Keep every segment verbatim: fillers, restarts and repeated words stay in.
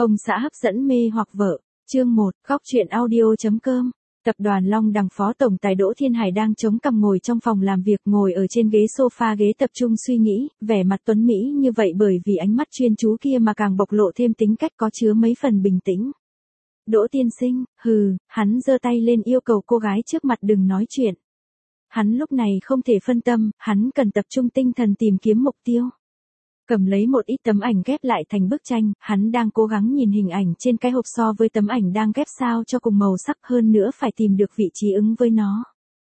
Ông xã hấp dẫn mê hoặc vợ, chương một, góc truyện audio.com. Tập đoàn Long Đằng Phó Tổng Tài Đỗ Thiên Hải đang chống cằm ngồi trong phòng làm việc, ngồi ở trên ghế sofa ghế tập trung suy nghĩ, vẻ mặt tuấn Mỹ như vậy bởi vì ánh mắt chuyên chú kia mà càng bộc lộ thêm tính cách có chứa mấy phần bình tĩnh. Đỗ tiên sinh, hừ, hắn giơ tay lên yêu cầu cô gái trước mặt đừng nói chuyện. Hắn lúc này không thể phân tâm, hắn cần tập trung tinh thần tìm kiếm mục tiêu. Cầm lấy một ít tấm ảnh ghép lại thành bức tranh, hắn đang cố gắng nhìn hình ảnh trên cái hộp so với tấm ảnh đang ghép sao cho cùng màu sắc, hơn nữa phải tìm được vị trí ứng với nó.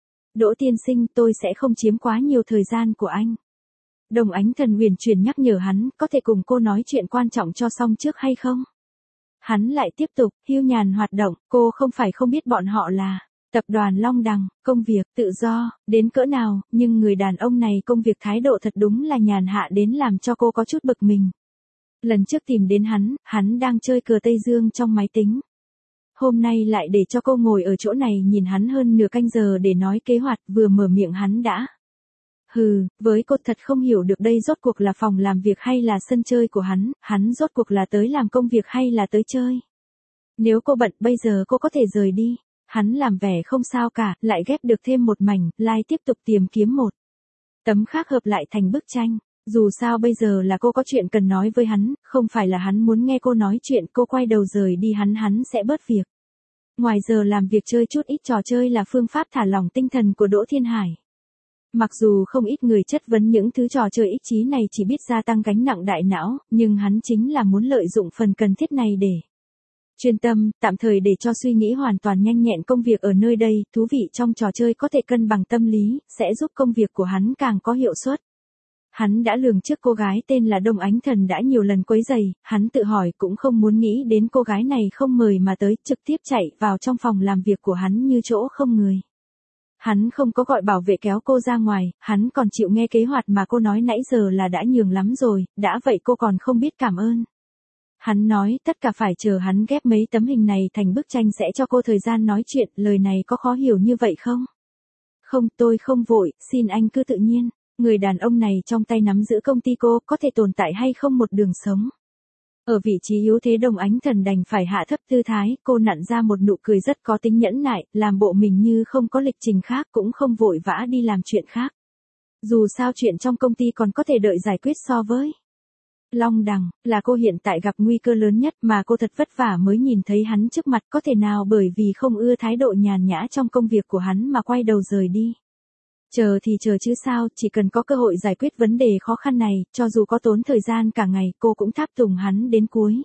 Đỗ tiên sinh, tôi sẽ không chiếm quá nhiều thời gian của anh. Đồng Ánh Thần huyền chuyển nhắc nhở hắn, có thể cùng cô nói chuyện quan trọng cho xong trước hay không? Hắn lại tiếp tục, hiu nhàn hoạt động, cô không phải không biết bọn họ là Tập đoàn Long Đằng, công việc, tự do, đến cỡ nào, nhưng người đàn ông này công việc thái độ thật đúng là nhàn hạ đến làm cho cô có chút bực mình. Lần trước tìm đến hắn, hắn đang chơi cờ Tây Dương trong máy tính. Hôm nay lại để cho cô ngồi ở chỗ này nhìn hắn hơn nửa canh giờ để nói kế hoạch, vừa mở miệng hắn đã. Hừ, với cô thật không hiểu được đây rốt cuộc là phòng làm việc hay là sân chơi của hắn, hắn rốt cuộc là tới làm công việc hay là tới chơi. Nếu cô bận bây giờ cô có thể rời đi. Hắn làm vẻ không sao cả, lại ghép được thêm một mảnh, lại tiếp tục tìm kiếm một tấm khác hợp lại thành bức tranh. Dù sao bây giờ là cô có chuyện cần nói với hắn, không phải là hắn muốn nghe cô nói chuyện, cô quay đầu rời đi hắn hắn sẽ bớt việc. Ngoài giờ làm việc chơi chút ít trò chơi là phương pháp thả lỏng tinh thần của Đỗ Thiên Hải. Mặc dù không ít người chất vấn những thứ trò chơi ích trí này chỉ biết gia tăng gánh nặng đại não, nhưng hắn chính là muốn lợi dụng phần cần thiết này để chuyên tâm, tạm thời để cho suy nghĩ hoàn toàn nhanh nhẹn công việc ở nơi đây, thú vị trong trò chơi có thể cân bằng tâm lý, sẽ giúp công việc của hắn càng có hiệu suất. Hắn đã lường trước cô gái tên là Đồng Ánh Thần đã nhiều lần quấy rầy, hắn tự hỏi cũng không muốn nghĩ đến cô gái này không mời mà tới, trực tiếp chạy vào trong phòng làm việc của hắn như chỗ không người. Hắn không có gọi bảo vệ kéo cô ra ngoài, hắn còn chịu nghe kế hoạch mà cô nói nãy giờ là đã nhường lắm rồi, đã vậy cô còn không biết cảm ơn. Hắn nói tất cả phải chờ hắn ghép mấy tấm hình này thành bức tranh sẽ cho cô thời gian nói chuyện, lời này có khó hiểu như vậy không? Không, tôi không vội, xin anh cứ tự nhiên. Người đàn ông này trong tay nắm giữ công ty cô, có thể tồn tại hay không một đường sống. Ở vị trí yếu thế Đồng Ánh Thần đành phải hạ thấp tư thái, cô nặn ra một nụ cười rất có tính nhẫn nại, làm bộ mình như không có lịch trình khác cũng không vội vã đi làm chuyện khác. Dù sao chuyện trong công ty còn có thể đợi giải quyết so với Long Đằng, là cô hiện tại gặp nguy cơ lớn nhất mà cô thật vất vả mới nhìn thấy hắn trước mặt, có thể nào bởi vì không ưa thái độ nhàn nhã trong công việc của hắn mà quay đầu rời đi. Chờ thì chờ chứ sao, chỉ cần có cơ hội giải quyết vấn đề khó khăn này, cho dù có tốn thời gian cả ngày, cô cũng tháp tùng hắn đến cuối.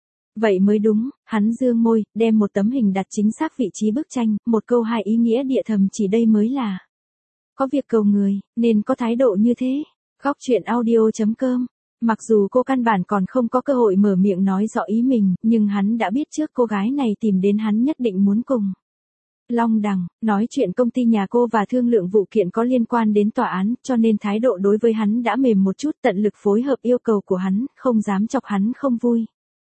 Vậy mới đúng, hắn dương môi, đem một tấm hình đặt chính xác vị trí bức tranh, một câu hai ý nghĩa địa thầm chỉ đây mới là có việc cầu người, nên có thái độ như thế. Góc truyện audio.com. Mặc dù cô căn bản còn không có cơ hội mở miệng nói rõ ý mình, nhưng hắn đã biết trước cô gái này tìm đến hắn nhất định muốn cùng Long Đằng, nói chuyện công ty nhà cô và thương lượng vụ kiện có liên quan đến tòa án, cho nên thái độ đối với hắn đã mềm một chút, tận lực phối hợp yêu cầu của hắn, không dám chọc hắn không vui.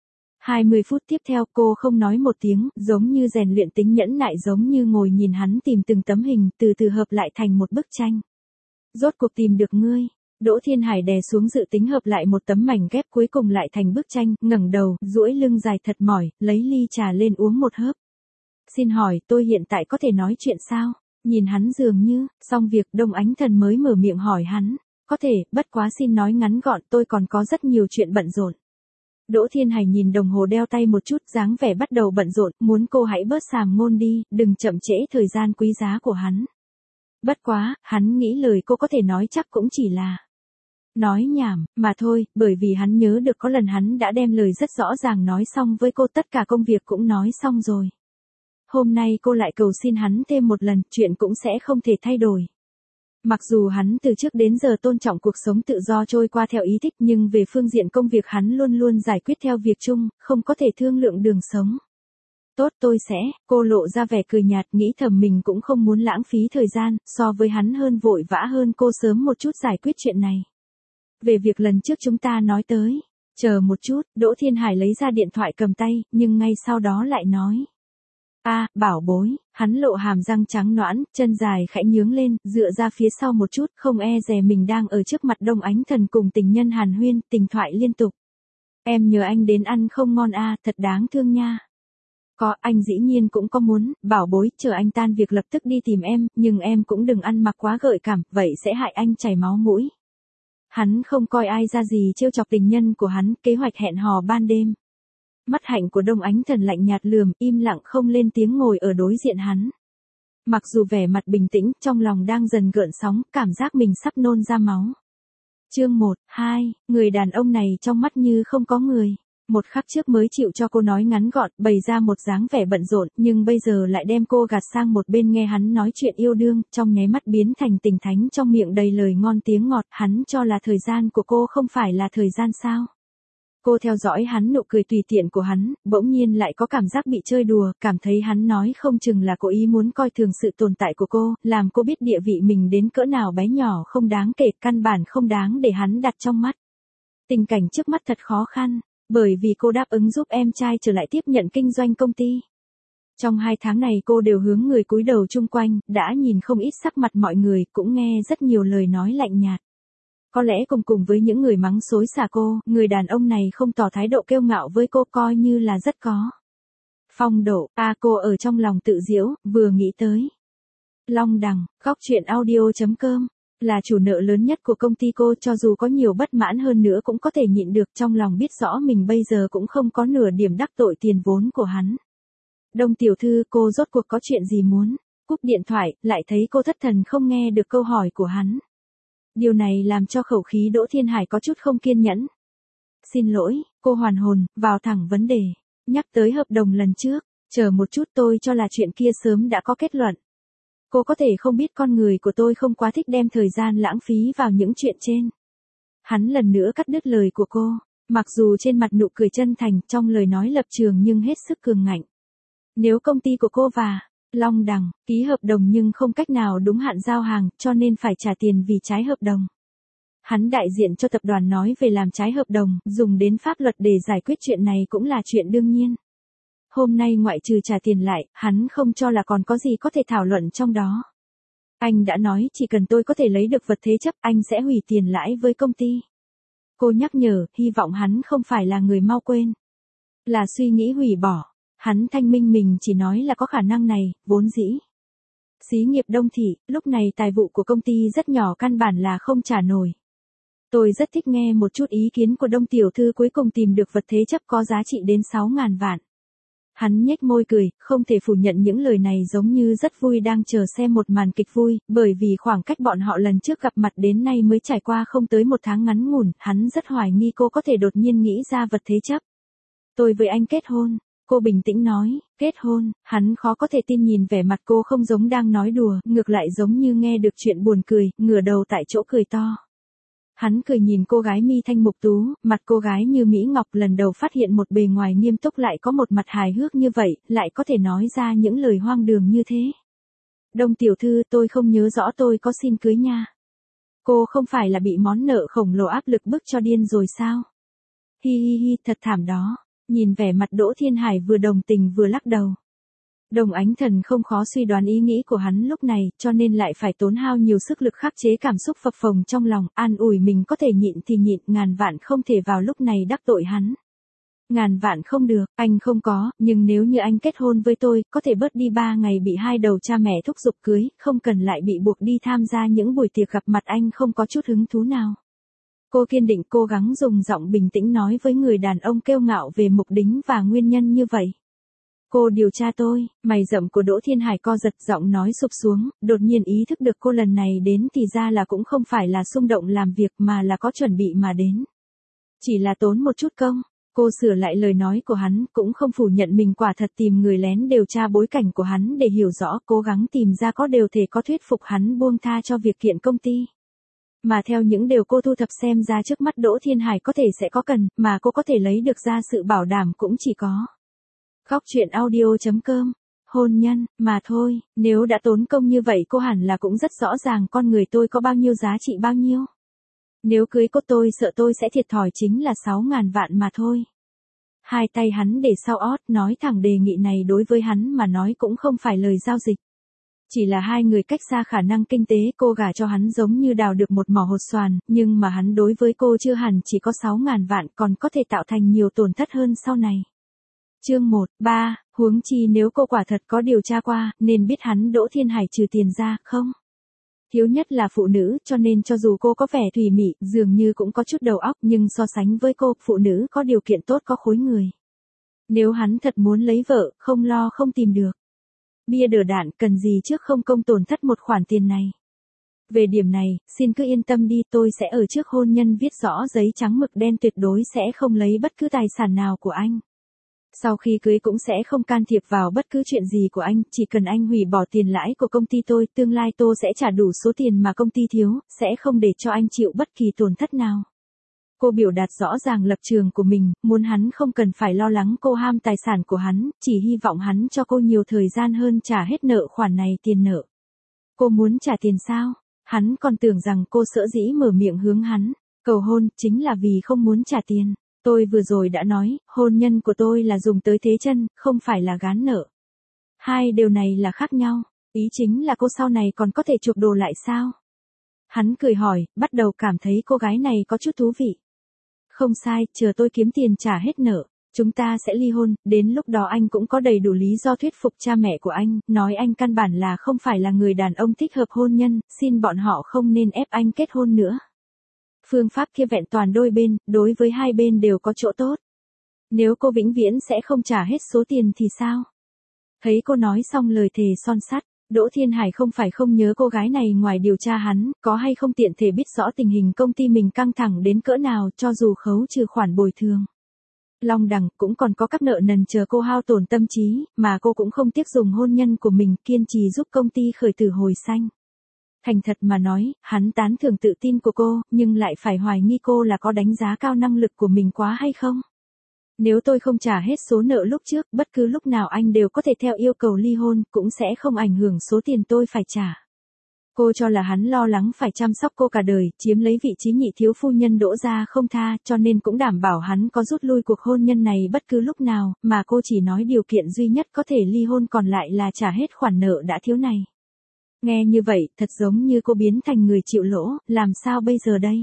hai mươi phút tiếp theo cô không nói một tiếng, giống như rèn luyện tính nhẫn nại, giống như ngồi nhìn hắn tìm từng tấm hình, từ từ hợp lại thành một bức tranh. Rốt cuộc tìm được ngươi. Đỗ Thiên Hải đè xuống dự tính hợp lại một tấm mảnh ghép cuối cùng lại thành bức tranh, ngẩng đầu, duỗi lưng dài thật mỏi, lấy ly trà lên uống một hớp. Xin hỏi, tôi hiện tại có thể nói chuyện sao? Nhìn hắn dường như, xong việc, Đồng Ánh Thần mới mở miệng hỏi hắn. Có thể, bất quá xin nói ngắn gọn, tôi còn có rất nhiều chuyện bận rộn. Đỗ Thiên Hải nhìn đồng hồ đeo tay một chút, dáng vẻ bắt đầu bận rộn, muốn cô hãy bớt sàm ngôn đi, đừng chậm trễ thời gian quý giá của hắn. Bất quá, hắn nghĩ lời cô có thể nói chắc cũng chỉ là nói nhảm, mà thôi, bởi vì hắn nhớ được có lần hắn đã đem lời rất rõ ràng nói xong với cô, tất cả công việc cũng nói xong rồi. Hôm nay cô lại cầu xin hắn thêm một lần, chuyện cũng sẽ không thể thay đổi. Mặc dù hắn từ trước đến giờ tôn trọng cuộc sống tự do trôi qua theo ý thích, nhưng về phương diện công việc hắn luôn luôn giải quyết theo việc chung, không có thể thương lượng đường sống. Tốt, tôi sẽ, cô lộ ra vẻ cười nhạt, nghĩ thầm mình cũng không muốn lãng phí thời gian, so với hắn hơn vội vã hơn cô sớm một chút giải quyết chuyện này. Về việc lần trước chúng ta nói tới, chờ một chút, Đỗ Thiên Hải lấy ra điện thoại cầm tay, nhưng ngay sau đó lại nói. A, à, bảo bối, hắn lộ hàm răng trắng nõn, chân dài khẽ nhướng lên, dựa ra phía sau một chút, không e dè mình đang ở trước mặt Đồng Ánh Thần cùng tình nhân hàn huyên, tình thoại liên tục. Em nhờ anh đến ăn không ngon à, thật đáng thương nha. Có, anh dĩ nhiên cũng có muốn, bảo bối, chờ anh tan việc lập tức đi tìm em, nhưng em cũng đừng ăn mặc quá gợi cảm, vậy sẽ hại anh chảy máu mũi. Hắn không coi ai ra gì trêu chọc tình nhân của hắn, kế hoạch hẹn hò ban đêm. Mắt hạnh của Đông Ánh Thần lạnh nhạt lườm, im lặng không lên tiếng ngồi ở đối diện hắn. Mặc dù vẻ mặt bình tĩnh, trong lòng đang dần gợn sóng, cảm giác mình sắp nôn ra máu. Chương một, hai, người đàn ông này trong mắt như không có người. Một khắc trước mới chịu cho cô nói ngắn gọn, bày ra một dáng vẻ bận rộn, nhưng bây giờ lại đem cô gạt sang một bên nghe hắn nói chuyện yêu đương, trong nháy mắt biến thành tình thánh trong miệng đầy lời ngon tiếng ngọt, hắn cho là thời gian của cô không phải là thời gian sao. Cô theo dõi hắn nụ cười tùy tiện của hắn, bỗng nhiên lại có cảm giác bị chơi đùa, cảm thấy hắn nói không chừng là cố ý muốn coi thường sự tồn tại của cô, làm cô biết địa vị mình đến cỡ nào bé nhỏ không đáng kể, căn bản không đáng để hắn đặt trong mắt. Tình cảnh trước mắt thật khó khăn, bởi vì cô đáp ứng giúp em trai trở lại tiếp nhận kinh doanh công ty. Trong hai tháng này cô đều hướng người cúi đầu chung quanh, đã nhìn không ít sắc mặt mọi người, cũng nghe rất nhiều lời nói lạnh nhạt. Có lẽ cùng cùng với những người mắng xối xả cô, người đàn ông này không tỏ thái độ kiêu ngạo với cô coi như là rất có phong độ. A à, cô ở trong lòng tự giễu, vừa nghĩ tới. Long Đằng, góc truyện audio chấm com, là chủ nợ lớn nhất của công ty cô, cho dù có nhiều bất mãn hơn nữa cũng có thể nhịn được, trong lòng biết rõ mình bây giờ cũng không có nửa điểm đắc tội tiền vốn của hắn. Đông tiểu thư, cô rốt cuộc có chuyện gì muốn? Cúp điện thoại, lại thấy cô thất thần không nghe được câu hỏi của hắn. Điều này làm cho khẩu khí Đỗ Thiên Hải có chút không kiên nhẫn. Xin lỗi, cô hoàn hồn, vào thẳng vấn đề. Nhắc tới hợp đồng lần trước, chờ một chút, tôi cho là chuyện kia sớm đã có kết luận. Cô có thể không biết con người của tôi không quá thích đem thời gian lãng phí vào những chuyện trên. Hắn lần nữa cắt đứt lời của cô, mặc dù trên mặt nụ cười chân thành, trong lời nói lập trường nhưng hết sức cường ngạnh. Nếu công ty của cô và Long Đằng ký hợp đồng nhưng không cách nào đúng hạn giao hàng, cho nên phải trả tiền vì trái hợp đồng. Hắn đại diện cho tập đoàn nói về làm trái hợp đồng, dùng đến pháp luật để giải quyết chuyện này cũng là chuyện đương nhiên. Hôm nay ngoại trừ trả tiền lại, hắn không cho là còn có gì có thể thảo luận trong đó. Anh đã nói chỉ cần tôi có thể lấy được vật thế chấp, anh sẽ hủy tiền lãi với công ty. Cô nhắc nhở, hy vọng hắn không phải là người mau quên. Là suy nghĩ hủy bỏ. Hắn thanh minh mình chỉ nói là có khả năng này, vốn dĩ. Xí nghiệp Đông Thị, lúc này tài vụ của công ty rất nhỏ, căn bản là không trả nổi. Tôi rất thích nghe một chút ý kiến của Đông tiểu thư, cuối cùng tìm được vật thế chấp có giá trị đến sáu ngàn vạn. Hắn nhếch môi cười, không thể phủ nhận những lời này giống như rất vui đang chờ xem một màn kịch vui, bởi vì khoảng cách bọn họ lần trước gặp mặt đến nay mới trải qua không tới một tháng ngắn ngủn, hắn rất hoài nghi cô có thể đột nhiên nghĩ ra vật thế chấp. Tôi với anh kết hôn. Cô bình tĩnh nói, kết hôn, hắn khó có thể tin nhìn vẻ mặt cô không giống đang nói đùa, ngược lại giống như nghe được chuyện buồn cười, ngửa đầu tại chỗ cười to. Hắn cười nhìn cô gái mi thanh mục tú, mặt cô gái như Mỹ Ngọc, lần đầu phát hiện một bề ngoài nghiêm túc lại có một mặt hài hước như vậy, lại có thể nói ra những lời hoang đường như thế. Đông tiểu thư, tôi không nhớ rõ tôi có xin cưới nha. Cô không phải là bị món nợ khổng lồ áp lực bức cho điên rồi sao? Hi hi hi, thật thảm đó. Nhìn vẻ mặt Đỗ Thiên Hải vừa đồng tình vừa lắc đầu. Đồng Ánh Thần không khó suy đoán ý nghĩ của hắn lúc này, cho nên lại phải tốn hao nhiều sức lực khắc chế cảm xúc phập phồng trong lòng, an ủi mình có thể nhịn thì nhịn, ngàn vạn không thể vào lúc này đắc tội hắn. Ngàn vạn không được, anh không có, nhưng nếu như anh kết hôn với tôi, có thể bớt đi ba ngày bị hai đầu cha mẹ thúc giục cưới, không cần lại bị buộc đi tham gia những buổi tiệc gặp mặt anh không có chút hứng thú nào. Cô kiên định cố gắng dùng giọng bình tĩnh nói với người đàn ông kiêu ngạo về mục đích và nguyên nhân như vậy. Cô điều tra tôi, mày rậm của Đỗ Thiên Hải co giật, giọng nói sụp xuống, đột nhiên ý thức được cô lần này đến thì ra là cũng không phải là xung động làm việc mà là có chuẩn bị mà đến. Chỉ là tốn một chút công. Cô sửa lại lời nói của hắn, cũng không phủ nhận mình quả thật tìm người lén điều tra bối cảnh của hắn để hiểu rõ, cố gắng tìm ra có đều thể có thuyết phục hắn buông tha cho việc kiện công ty. Mà theo những điều cô thu thập xem ra trước mắt Đỗ Thiên Hải có thể sẽ có cần, mà cô có thể lấy được ra sự bảo đảm cũng chỉ có. Góc truyện audio chấm com, hôn nhân, mà thôi, nếu đã tốn công như vậy cô hẳn là cũng rất rõ ràng con người tôi có bao nhiêu giá trị bao nhiêu. Nếu cưới cô tôi sợ tôi sẽ thiệt thòi chính là sáu ngàn vạn mà thôi. Hai tay hắn để sau ót, nói thẳng đề nghị này đối với hắn mà nói cũng không phải lời giao dịch. Chỉ là hai người cách xa khả năng kinh tế, cô gả cho hắn giống như đào được một mỏ hột xoàn, nhưng mà hắn đối với cô chưa hẳn chỉ có sáu ngàn vạn, còn có thể tạo thành nhiều tổn thất hơn sau này. Chương một, ba, huống chi nếu cô quả thật có điều tra qua, nên biết hắn Đỗ Thiên Hải trừ tiền ra, không? Thiếu nhất là phụ nữ, cho nên cho dù cô có vẻ thùy mị, dường như cũng có chút đầu óc, nhưng so sánh với cô, phụ nữ có điều kiện tốt có khối người. Nếu hắn thật muốn lấy vợ, không lo không tìm được. Bia đỡ đạn, cần gì trước không công tổn thất một khoản tiền này. Về điểm này, xin cứ yên tâm đi, tôi sẽ ở trước hôn nhân viết rõ giấy trắng mực đen tuyệt đối sẽ không lấy bất cứ tài sản nào của anh. Sau khi cưới cũng sẽ không can thiệp vào bất cứ chuyện gì của anh, chỉ cần anh hủy bỏ tiền lãi của công ty tôi, tương lai tôi sẽ trả đủ số tiền mà công ty thiếu, sẽ không để cho anh chịu bất kỳ tổn thất nào. Cô biểu đạt rõ ràng lập trường của mình, muốn hắn không cần phải lo lắng cô ham tài sản của hắn, chỉ hy vọng hắn cho cô nhiều thời gian hơn trả hết nợ khoản này tiền nợ. Cô muốn trả tiền sao? Hắn còn tưởng rằng cô sợ dĩ mở miệng hướng hắn cầu hôn, chính là vì không muốn trả tiền. Tôi vừa rồi đã nói, hôn nhân của tôi là dùng tới thế chân, không phải là gán nợ. Hai điều này là khác nhau, ý chính là cô sau này còn có thể chuộc đồ lại sao? Hắn cười hỏi, bắt đầu cảm thấy cô gái này có chút thú vị. Không sai, chờ tôi kiếm tiền trả hết nợ, chúng ta sẽ ly hôn, đến lúc đó anh cũng có đầy đủ lý do thuyết phục cha mẹ của anh, nói anh căn bản là không phải là người đàn ông thích hợp hôn nhân, xin bọn họ không nên ép anh kết hôn nữa. Phương pháp kia vẹn toàn đôi bên, đối với hai bên đều có chỗ tốt. Nếu cô vĩnh viễn sẽ không trả hết số tiền thì sao? Thấy cô nói xong lời thề son sắt, Đỗ Thiên Hải không phải không nhớ cô gái này, ngoài điều tra hắn, có hay không tiện thể biết rõ tình hình công ty mình căng thẳng đến cỡ nào, cho dù khấu trừ khoản bồi thường. Long đẳng, cũng còn có các nợ nần chờ cô hao tổn tâm trí, mà cô cũng không tiếc dùng hôn nhân của mình kiên trì giúp công ty khởi tử hồi xanh. Thành thật mà nói, hắn tán thưởng tự tin của cô, nhưng lại phải hoài nghi cô là có đánh giá cao năng lực của mình quá hay không. Nếu tôi không trả hết số nợ lúc trước, bất cứ lúc nào anh đều có thể theo yêu cầu ly hôn, cũng sẽ không ảnh hưởng số tiền tôi phải trả. Cô cho là hắn lo lắng phải chăm sóc cô cả đời, chiếm lấy vị trí nhị thiếu phu nhân Đỗ gia không tha, cho nên cũng đảm bảo hắn có rút lui cuộc hôn nhân này bất cứ lúc nào, mà cô chỉ nói điều kiện duy nhất có thể ly hôn còn lại là trả hết khoản nợ đã thiếu này. Nghe như vậy, thật giống như cô biến thành người chịu lỗ, làm sao bây giờ đây?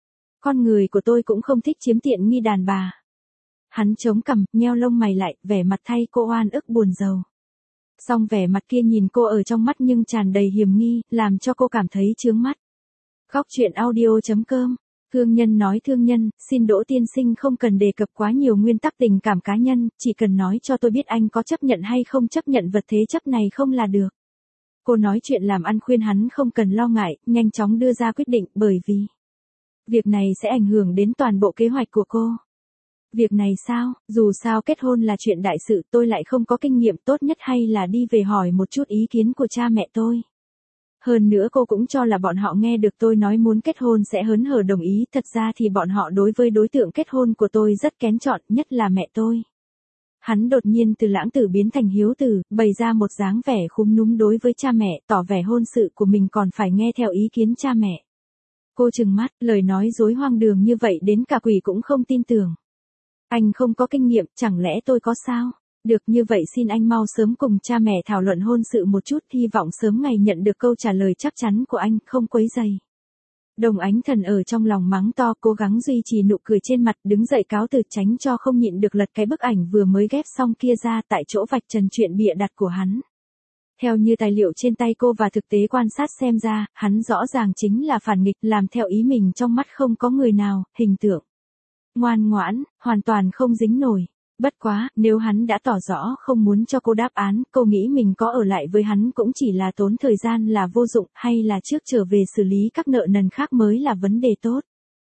Con người của tôi cũng không thích chiếm tiện nghi đàn bà. Hắn chống cằm, nheo lông mày lại, vẻ mặt thay cô oan ức buồn rầu. Song vẻ mặt kia nhìn cô ở trong mắt nhưng tràn đầy hiểm nghi, làm cho cô cảm thấy chướng mắt. Góc truyện audio chấm com, thương nhân nói thương nhân, xin Đỗ tiên sinh không cần đề cập quá nhiều nguyên tắc tình cảm cá nhân, chỉ cần nói cho tôi biết anh có chấp nhận hay không chấp nhận vật thế chấp này không là được. Cô nói chuyện làm ăn khuyên hắn không cần lo ngại, nhanh chóng đưa ra quyết định, bởi vì việc này sẽ ảnh hưởng đến toàn bộ kế hoạch của cô. Việc này sao, dù sao kết hôn là chuyện đại sự, tôi lại không có kinh nghiệm, tốt nhất hay là đi về hỏi một chút ý kiến của cha mẹ tôi. Hơn nữa cô cũng cho là bọn họ nghe được tôi nói muốn kết hôn sẽ hớn hở đồng ý, thật ra thì bọn họ đối với đối tượng kết hôn của tôi rất kén chọn, nhất là mẹ tôi. Hắn đột nhiên từ lãng tử biến thành hiếu tử, bày ra một dáng vẻ khúm núm đối với cha mẹ, tỏ vẻ hôn sự của mình còn phải nghe theo ý kiến cha mẹ. Cô trừng mắt, lời nói dối hoang đường như vậy đến cả quỷ cũng không tin tưởng. Anh không có kinh nghiệm, chẳng lẽ tôi có sao? Được, như vậy xin anh mau sớm cùng cha mẹ thảo luận hôn sự một chút, hy vọng sớm ngày nhận được câu trả lời chắc chắn của anh, không quấy rầy. Đồng Ánh Thần ở trong lòng mắng to, cố gắng duy trì nụ cười trên mặt, đứng dậy cáo từ, tránh cho không nhịn được lật cái bức ảnh vừa mới ghép xong kia ra, tại chỗ vạch trần chuyện bịa đặt của hắn. Theo như tài liệu trên tay cô và thực tế quan sát xem ra, hắn rõ ràng chính là phản nghịch, làm theo ý mình trong mắt không có người nào, hình tượng ngoan ngoãn, hoàn toàn không dính nổi. Bất quá, nếu hắn đã tỏ rõ không muốn cho cô đáp án, cô nghĩ mình có ở lại với hắn cũng chỉ là tốn thời gian là vô dụng, hay là trước trở về xử lý các nợ nần khác mới là vấn đề tốt.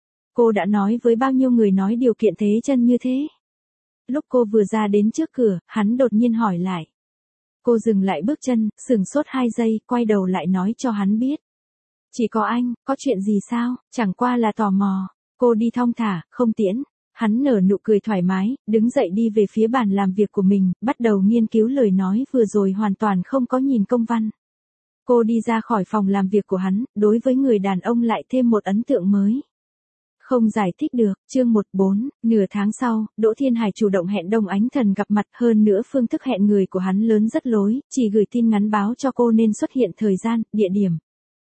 Cô đã nói với bao nhiêu người nói điều kiện thế chân như thế. Lúc cô vừa ra đến trước cửa, hắn đột nhiên hỏi lại. Cô dừng lại bước chân, sửng sốt hai giây, quay đầu lại nói cho hắn biết. Chỉ có anh, có chuyện gì sao, chẳng qua là tò mò. Cô đi thong thả, không tiễn. Hắn nở nụ cười thoải mái, đứng dậy đi về phía bàn làm việc của mình, bắt đầu nghiên cứu lời nói vừa rồi hoàn toàn không có nhìn công văn. Cô đi ra khỏi phòng làm việc của hắn, đối với người đàn ông lại thêm một ấn tượng mới. Không giải thích được, chương một bốn, nửa tháng sau, Đỗ Thiên Hải chủ động hẹn Đông Ánh Thần gặp mặt, hơn nữa phương thức hẹn người của hắn lớn rất lối, chỉ gửi tin ngắn báo cho cô nên xuất hiện thời gian, địa điểm.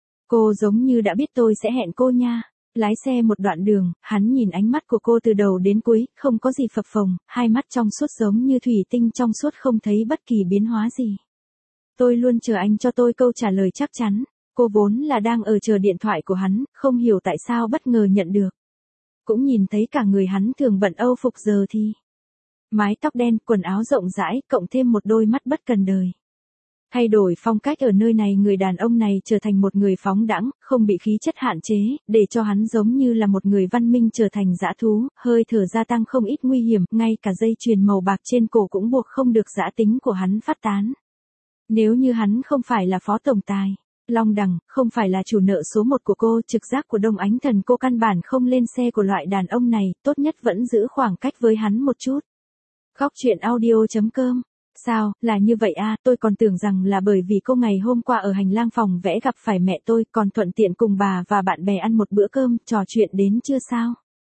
Cô giống như đã biết tôi sẽ hẹn cô nha. Lái xe một đoạn đường, hắn nhìn ánh mắt của cô từ đầu đến cuối, không có gì phập phồng, hai mắt trong suốt giống như thủy tinh trong suốt không thấy bất kỳ biến hóa gì. Tôi luôn chờ anh cho tôi câu trả lời chắc chắn. Cô vốn là đang ở chờ điện thoại của hắn, không hiểu tại sao bất ngờ nhận được. Cũng nhìn thấy cả người hắn thường bận âu phục giờ thì. Mái tóc đen, quần áo rộng rãi, cộng thêm một đôi mắt bất cần đời. Thay đổi phong cách ở nơi này, người đàn ông này trở thành một người phóng đãng, không bị khí chất hạn chế, để cho hắn giống như là một người văn minh trở thành dã thú, hơi thở gia tăng không ít nguy hiểm, ngay cả dây chuyền màu bạc trên cổ cũng buộc không được dã tính của hắn phát tán. Nếu như hắn không phải là phó tổng tài, Long Đằng, không phải là chủ nợ số một của cô, trực giác của Đông Ánh Thần cô căn bản không lên xe của loại đàn ông này, tốt nhất vẫn giữ khoảng cách với hắn một chút. Khóc chuyện audio chấm com. Sao, là như vậy à, tôi còn tưởng rằng là bởi vì cô ngày hôm qua ở hành lang phòng vẽ gặp phải mẹ tôi, còn thuận tiện cùng bà và bạn bè ăn một bữa cơm, trò chuyện đến chưa sao?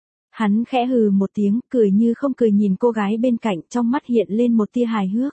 Hắn khẽ hừ một tiếng, cười như không cười nhìn cô gái bên cạnh, trong mắt hiện lên một tia hài hước.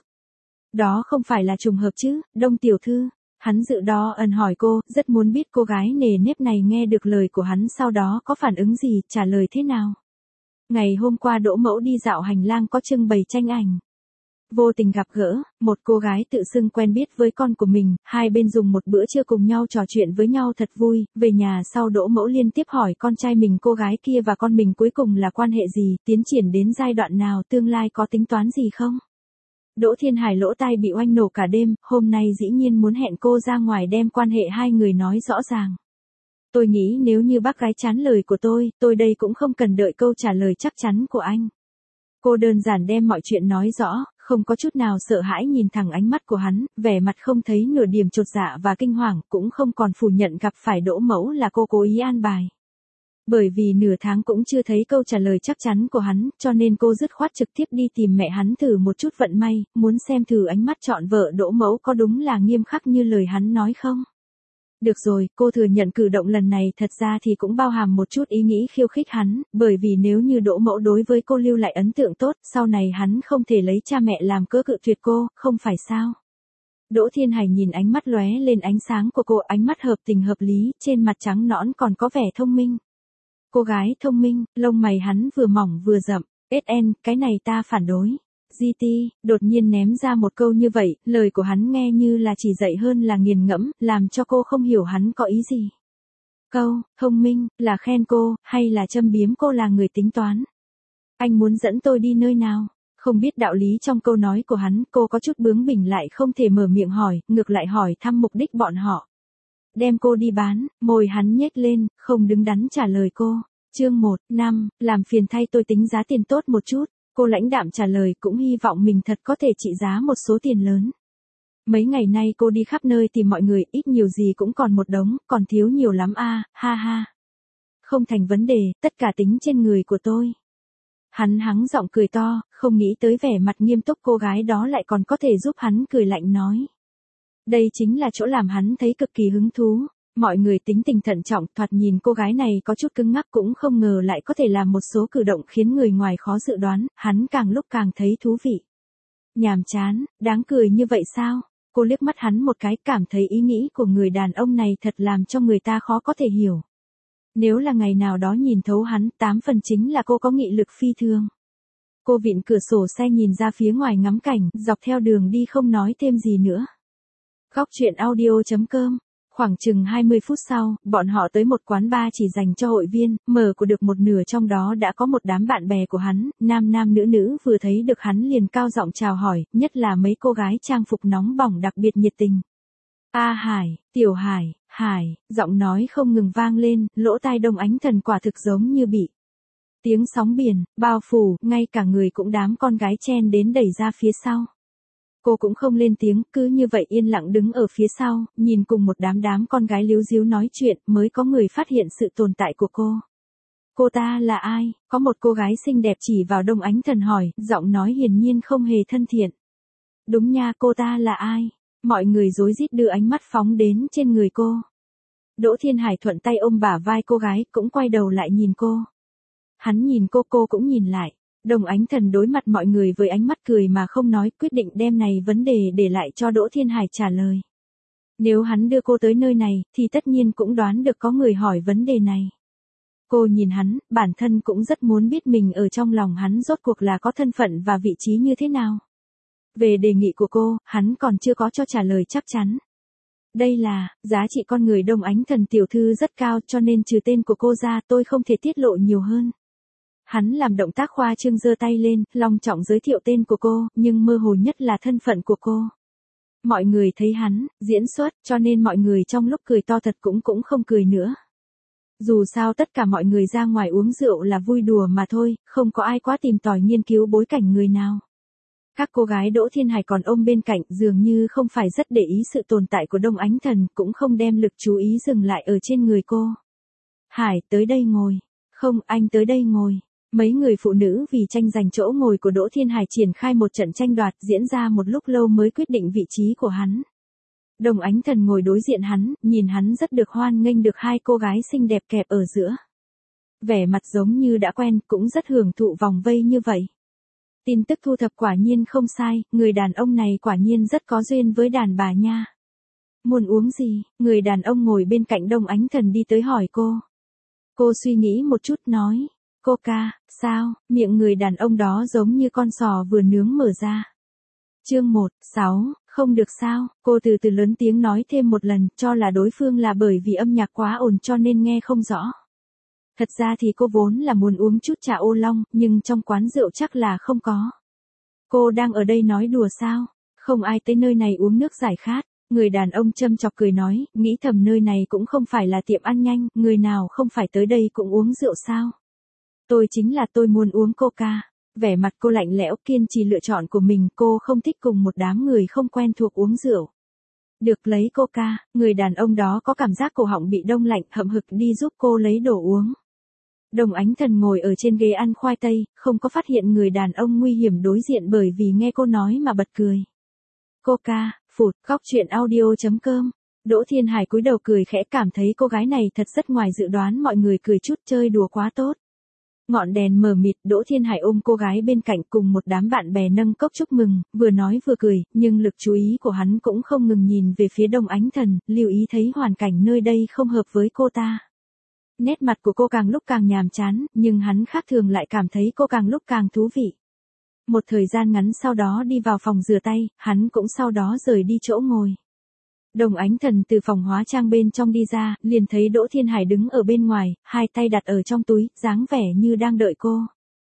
Đó không phải là trùng hợp chứ, Đông tiểu thư. Hắn dự đó ẩn hỏi cô, rất muốn biết cô gái nề nếp này nghe được lời của hắn sau đó có phản ứng gì, trả lời thế nào. Ngày hôm qua Đỗ Mẫu đi dạo hành lang có trưng bày tranh ảnh. Vô tình gặp gỡ, một cô gái tự xưng quen biết với con của mình, hai bên dùng một bữa trưa cùng nhau trò chuyện với nhau thật vui, về nhà sau Đỗ Mẫu liên tiếp hỏi con trai mình cô gái kia và con mình cuối cùng là quan hệ gì, tiến triển đến giai đoạn nào, tương lai có tính toán gì không? Đỗ Thiên Hải lỗ tai bị oanh nổ cả đêm, hôm nay dĩ nhiên muốn hẹn cô ra ngoài đem quan hệ hai người nói rõ ràng. Tôi nghĩ nếu như bác gái chán lời của tôi, tôi đây cũng không cần đợi câu trả lời chắc chắn của anh. Cô đơn giản đem mọi chuyện nói rõ, không có chút nào sợ hãi nhìn thẳng ánh mắt của hắn, vẻ mặt không thấy nửa điểm chột dạ và kinh hoàng, cũng không còn phủ nhận gặp phải Đỗ Mẫu là cô cố ý an bài. Bởi vì nửa tháng cũng chưa thấy câu trả lời chắc chắn của hắn, cho nên cô dứt khoát trực tiếp đi tìm mẹ hắn thử một chút vận may, muốn xem thử ánh mắt chọn vợ Đỗ Mẫu có đúng là nghiêm khắc như lời hắn nói không. Được rồi, cô thừa nhận cử động lần này thật ra thì cũng bao hàm một chút ý nghĩ khiêu khích hắn, bởi vì nếu như Đỗ Mẫu đối với cô lưu lại ấn tượng tốt, sau này hắn không thể lấy cha mẹ làm cớ cự tuyệt cô, không phải sao. Đỗ Thiên Hải nhìn ánh mắt lóe lên ánh sáng của cô, ánh mắt hợp tình hợp lý, trên mặt trắng nõn còn có vẻ thông minh. Cô gái thông minh, lông mày hắn vừa mỏng vừa rậm, ét en, cái này ta phản đối. giê tê, đột nhiên ném ra một câu như vậy, lời của hắn nghe như là chỉ dạy hơn là nghiền ngẫm, làm cho cô không hiểu hắn có ý gì. Câu, thông minh, là khen cô, hay là châm biếm cô là người tính toán? Anh muốn dẫn tôi đi nơi nào? Không biết đạo lý trong câu nói của hắn, cô có chút bướng bỉnh lại không thể mở miệng hỏi, ngược lại hỏi thăm mục đích bọn họ. Đem cô đi bán, môi hắn nhếch lên, không đứng đắn trả lời cô. Chương một, năm, làm phiền thay tôi tính giá tiền tốt một chút. Cô lãnh đạm trả lời, cũng hy vọng mình thật có thể trị giá một số tiền lớn. Mấy ngày nay cô đi khắp nơi tìm mọi người, ít nhiều gì cũng còn một đống, còn thiếu nhiều lắm a, ha ha. Không thành vấn đề, tất cả tính trên người của tôi. Hắn hắng giọng cười to, không nghĩ tới vẻ mặt nghiêm túc cô gái đó lại còn có thể giúp hắn cười lạnh nói. Đây chính là chỗ làm hắn thấy cực kỳ hứng thú. Mọi người tính tình thận trọng, thoạt nhìn cô gái này có chút cứng ngắc cũng không ngờ lại có thể làm một số cử động khiến người ngoài khó dự đoán, hắn càng lúc càng thấy thú vị. Nhàm chán, đáng cười như vậy sao? Cô liếc mắt hắn một cái, cảm thấy ý nghĩ của người đàn ông này thật làm cho người ta khó có thể hiểu. Nếu là ngày nào đó nhìn thấu hắn, tám phần chính là cô có nghị lực phi thường. Cô vịn cửa sổ xe nhìn ra phía ngoài ngắm cảnh, dọc theo đường đi không nói thêm gì nữa. Khóc chuyện audio chấm com. Khoảng chừng hai mươi phút sau, bọn họ tới một quán bar chỉ dành cho hội viên, mở của được một nửa trong đó đã có một đám bạn bè của hắn, nam nam nữ nữ vừa thấy được hắn liền cao giọng chào hỏi, nhất là mấy cô gái trang phục nóng bỏng đặc biệt nhiệt tình. A Hải, Tiểu Hải, Hải, giọng nói không ngừng vang lên, lỗ tai Đông Ánh Thần quả thực giống như bị tiếng sóng biển bao phủ, ngay cả người cũng đám con gái chen đến đẩy ra phía sau. Cô cũng không lên tiếng, cứ như vậy yên lặng đứng ở phía sau, nhìn cùng một đám đám con gái líu díu nói chuyện, mới có người phát hiện sự tồn tại của cô. Cô ta là ai? Có một cô gái xinh đẹp chỉ vào Đông Ánh Thần hỏi, giọng nói hiển nhiên không hề thân thiện. Đúng nha, cô ta là ai? Mọi người rối rít đưa ánh mắt phóng đến trên người cô. Đỗ Thiên Hải thuận tay ôm bả vai cô gái, cũng quay đầu lại nhìn cô. Hắn nhìn cô, cô cũng nhìn lại. Đồng Ánh Thần đối mặt mọi người với ánh mắt cười mà không nói, quyết định đem này vấn đề để lại cho Đỗ Thiên Hải trả lời. Nếu hắn đưa cô tới nơi này, thì tất nhiên cũng đoán được có người hỏi vấn đề này. Cô nhìn hắn, bản thân cũng rất muốn biết mình ở trong lòng hắn rốt cuộc là có thân phận và vị trí như thế nào. Về đề nghị của cô, hắn còn chưa có cho trả lời chắc chắn. Đây là, giá trị con người Đồng Ánh Thần tiểu thư rất cao, cho nên trừ tên của cô ra tôi không thể tiết lộ nhiều hơn. Hắn làm động tác khoa trương giơ tay lên, long trọng giới thiệu tên của cô, nhưng mơ hồ nhất là thân phận của cô. Mọi người thấy hắn diễn xuất, cho nên mọi người trong lúc cười to thật cũng cũng không cười nữa. Dù sao tất cả mọi người ra ngoài uống rượu là vui đùa mà thôi, không có ai quá tìm tòi nghiên cứu bối cảnh người nào. Các cô gái Đỗ Thiên Hải còn ôm bên cạnh, dường như không phải rất để ý sự tồn tại của Đồng Ánh Thần, cũng không đem lực chú ý dừng lại ở trên người cô. Hải, tới đây ngồi. Không, anh tới đây ngồi. Mấy người phụ nữ vì tranh giành chỗ ngồi của Đỗ Thiên Hải triển khai một trận tranh đoạt, diễn ra một lúc lâu mới quyết định vị trí của hắn. Đồng Ánh Thần ngồi đối diện hắn, nhìn hắn rất được hoan nghênh, được hai cô gái xinh đẹp kẹp ở giữa. Vẻ mặt giống như đã quen, cũng rất hưởng thụ vòng vây như vậy. Tin tức thu thập quả nhiên không sai, người đàn ông này quả nhiên rất có duyên với đàn bà nha. Muốn uống gì? Người đàn ông ngồi bên cạnh Đồng Ánh Thần đi tới hỏi cô. Cô suy nghĩ một chút nói. Coca, sao? Miệng người đàn ông đó giống như con sò vừa nướng mở ra. Chương một, sáu, không được sao? Cô từ từ lớn tiếng nói thêm một lần, cho là đối phương là bởi vì âm nhạc quá ồn cho nên nghe không rõ. Thật ra thì cô vốn là muốn uống chút trà ô long, nhưng trong quán rượu chắc là không có. Cô đang ở đây nói đùa sao? Không ai tới nơi này uống nước giải khát. Người đàn ông châm chọc cười nói, nghĩ thầm nơi này cũng không phải là tiệm ăn nhanh, người nào không phải tới đây cũng uống rượu sao? Tôi chính là tôi muốn uống Coca. Vẻ mặt cô lạnh lẽo, kiên trì lựa chọn của mình, cô không thích cùng một đám người không quen thuộc uống rượu. Được, lấy Coca. Người đàn ông đó có cảm giác cổ họng bị đông lạnh, hậm hực đi giúp cô lấy đồ uống. Đồng Ánh Thần ngồi ở trên ghế ăn khoai tây, không có phát hiện người đàn ông nguy hiểm đối diện, bởi vì nghe cô nói mà bật cười. Coca, phụt, góc truyện audio chấm com. Đỗ Thiên Hải cúi đầu cười khẽ, cảm thấy cô gái này thật rất ngoài dự đoán, mọi người cười chút chơi đùa quá tốt. Ngọn đèn mờ mịt, Đỗ Thiên Hải ôm cô gái bên cạnh cùng một đám bạn bè nâng cốc chúc mừng, vừa nói vừa cười, nhưng lực chú ý của hắn cũng không ngừng nhìn về phía Đồng Ánh Thần, lưu ý thấy hoàn cảnh nơi đây không hợp với cô ta. Nét mặt của cô càng lúc càng nhàm chán, nhưng hắn khác thường lại cảm thấy cô càng lúc càng thú vị. Một thời gian ngắn sau đó đi vào phòng rửa tay, hắn cũng sau đó rời đi chỗ ngồi. Đồng Ánh Thần từ phòng hóa trang bên trong đi ra, liền thấy Đỗ Thiên Hải đứng ở bên ngoài, hai tay đặt ở trong túi, dáng vẻ như đang đợi cô.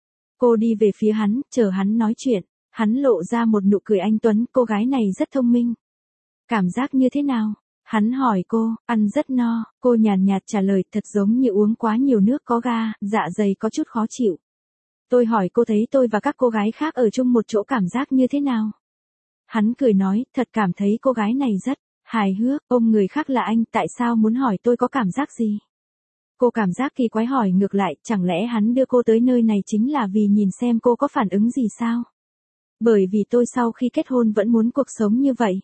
Cô đi về phía hắn, chờ hắn nói chuyện. Hắn lộ ra một nụ cười anh tuấn, cô gái này rất thông minh. Cảm giác như thế nào? Hắn hỏi cô, ăn rất no, cô nhàn nhạt trả lời, thật giống như uống quá nhiều nước có ga, dạ dày có chút khó chịu. Tôi hỏi cô thấy tôi và các cô gái khác ở chung một chỗ cảm giác như thế nào? Hắn cười nói, thật cảm thấy cô gái này rất hài hước, ôm người khác là anh, tại sao muốn hỏi tôi có cảm giác gì? Cô cảm giác kỳ quái hỏi ngược lại, chẳng lẽ hắn đưa cô tới nơi này chính là vì nhìn xem cô có phản ứng gì sao? Bởi vì tôi sau khi kết hôn vẫn muốn cuộc sống như vậy.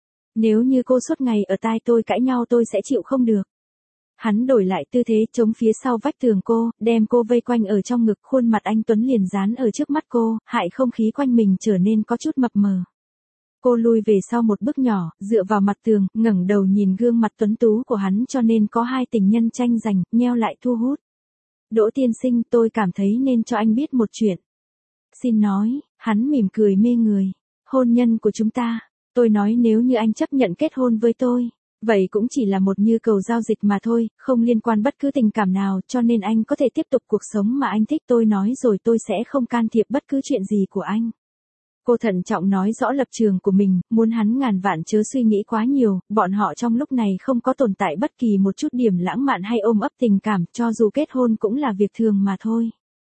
Nếu như cô suốt ngày ở tai tôi cãi nhau tôi sẽ chịu không được. Hắn đổi lại tư thế chống phía sau vách tường cô, đem cô vây quanh ở trong ngực, khuôn mặt anh tuấn liền dán ở trước mắt cô, hại không khí quanh mình trở nên có chút mập mờ. Cô lui về sau một bước nhỏ, dựa vào mặt tường, ngẩng đầu nhìn gương mặt tuấn tú của hắn, cho nên có hai tình nhân tranh giành, nheo lại thu hút. Đỗ tiên sinh, tôi cảm thấy nên cho anh biết một chuyện. Xin nói, hắn mỉm cười mê người. Hôn nhân của chúng ta, tôi nói nếu như anh chấp nhận kết hôn với tôi, vậy cũng chỉ là một nhu cầu giao dịch mà thôi, không liên quan bất cứ tình cảm nào, cho nên anh có thể tiếp tục cuộc sống mà anh thích, tôi nói rồi tôi sẽ không can thiệp bất cứ chuyện gì của anh. Cô thận trọng nói rõ lập trường của mình, muốn hắn ngàn vạn chớ suy nghĩ quá nhiều, bọn họ trong lúc này không có tồn tại bất kỳ một chút điểm lãng mạn hay ôm ấp tình cảm, cho dù kết hôn cũng là việc thường mà thôi.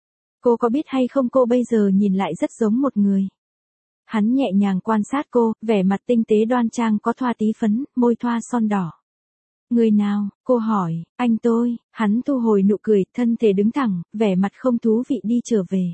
Cô có biết hay không, cô bây giờ nhìn lại rất giống một người. Hắn nhẹ nhàng quan sát cô, vẻ mặt tinh tế đoan trang, có thoa tí phấn, môi thoa son đỏ. Người nào? Cô hỏi. Anh tôi. Hắn thu hồi nụ cười, thân thể đứng thẳng, vẻ mặt không thú vị đi trở về.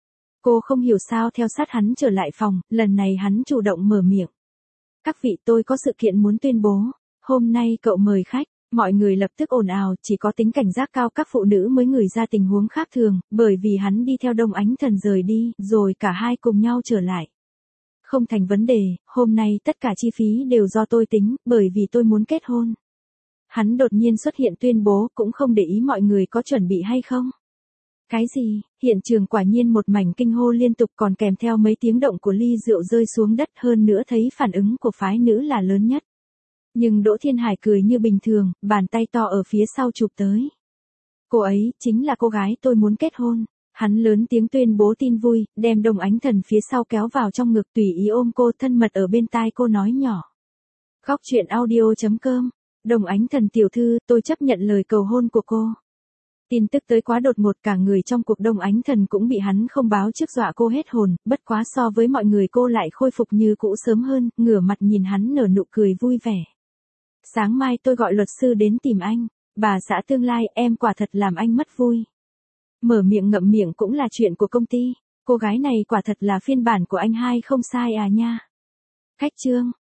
Cô không hiểu sao theo sát hắn trở lại phòng, lần này hắn chủ động mở miệng. Các vị, tôi có sự kiện muốn tuyên bố. Hôm nay cậu mời khách. Mọi người lập tức ồn ào, chỉ có tính cảnh giác cao các phụ nữ mới ngửi ra tình huống khác thường, bởi vì hắn đi theo Đông Ánh Thần rời đi, rồi cả hai cùng nhau trở lại. Không thành vấn đề, hôm nay tất cả chi phí đều do tôi tính, bởi vì tôi muốn kết hôn. Hắn đột nhiên xuất hiện tuyên bố, cũng không để ý mọi người có chuẩn bị hay không. Cái gì? Hiện trường quả nhiên một mảnh kinh hô liên tục, còn kèm theo mấy tiếng động của ly rượu rơi xuống đất, hơn nữa thấy phản ứng của phái nữ là lớn nhất. Nhưng Đỗ Thiên Hải cười như bình thường, bàn tay to ở phía sau chụp tới. Cô ấy, chính là cô gái tôi muốn kết hôn. Hắn lớn tiếng tuyên bố tin vui, đem Đông Ánh Thần phía sau kéo vào trong ngực, tùy ý ôm cô, thân mật ở bên tai cô nói nhỏ. Góc truyện audio chấm com. Đông Ánh Thần tiểu thư, tôi chấp nhận lời cầu hôn của cô. Tin tức tới quá đột ngột, cả người trong cuộc Đông Ánh Thần cũng bị hắn không báo trước dọa cô hết hồn, bất quá so với mọi người cô lại khôi phục như cũ sớm hơn, ngửa mặt nhìn hắn nở nụ cười vui vẻ. Sáng mai tôi gọi luật sư đến tìm anh, bà xã tương lai, em quả thật làm anh mất vui. Mở miệng ngậm miệng cũng là chuyện của công ty, cô gái này quả thật là phiên bản của anh hai không sai à nha. Khách trương,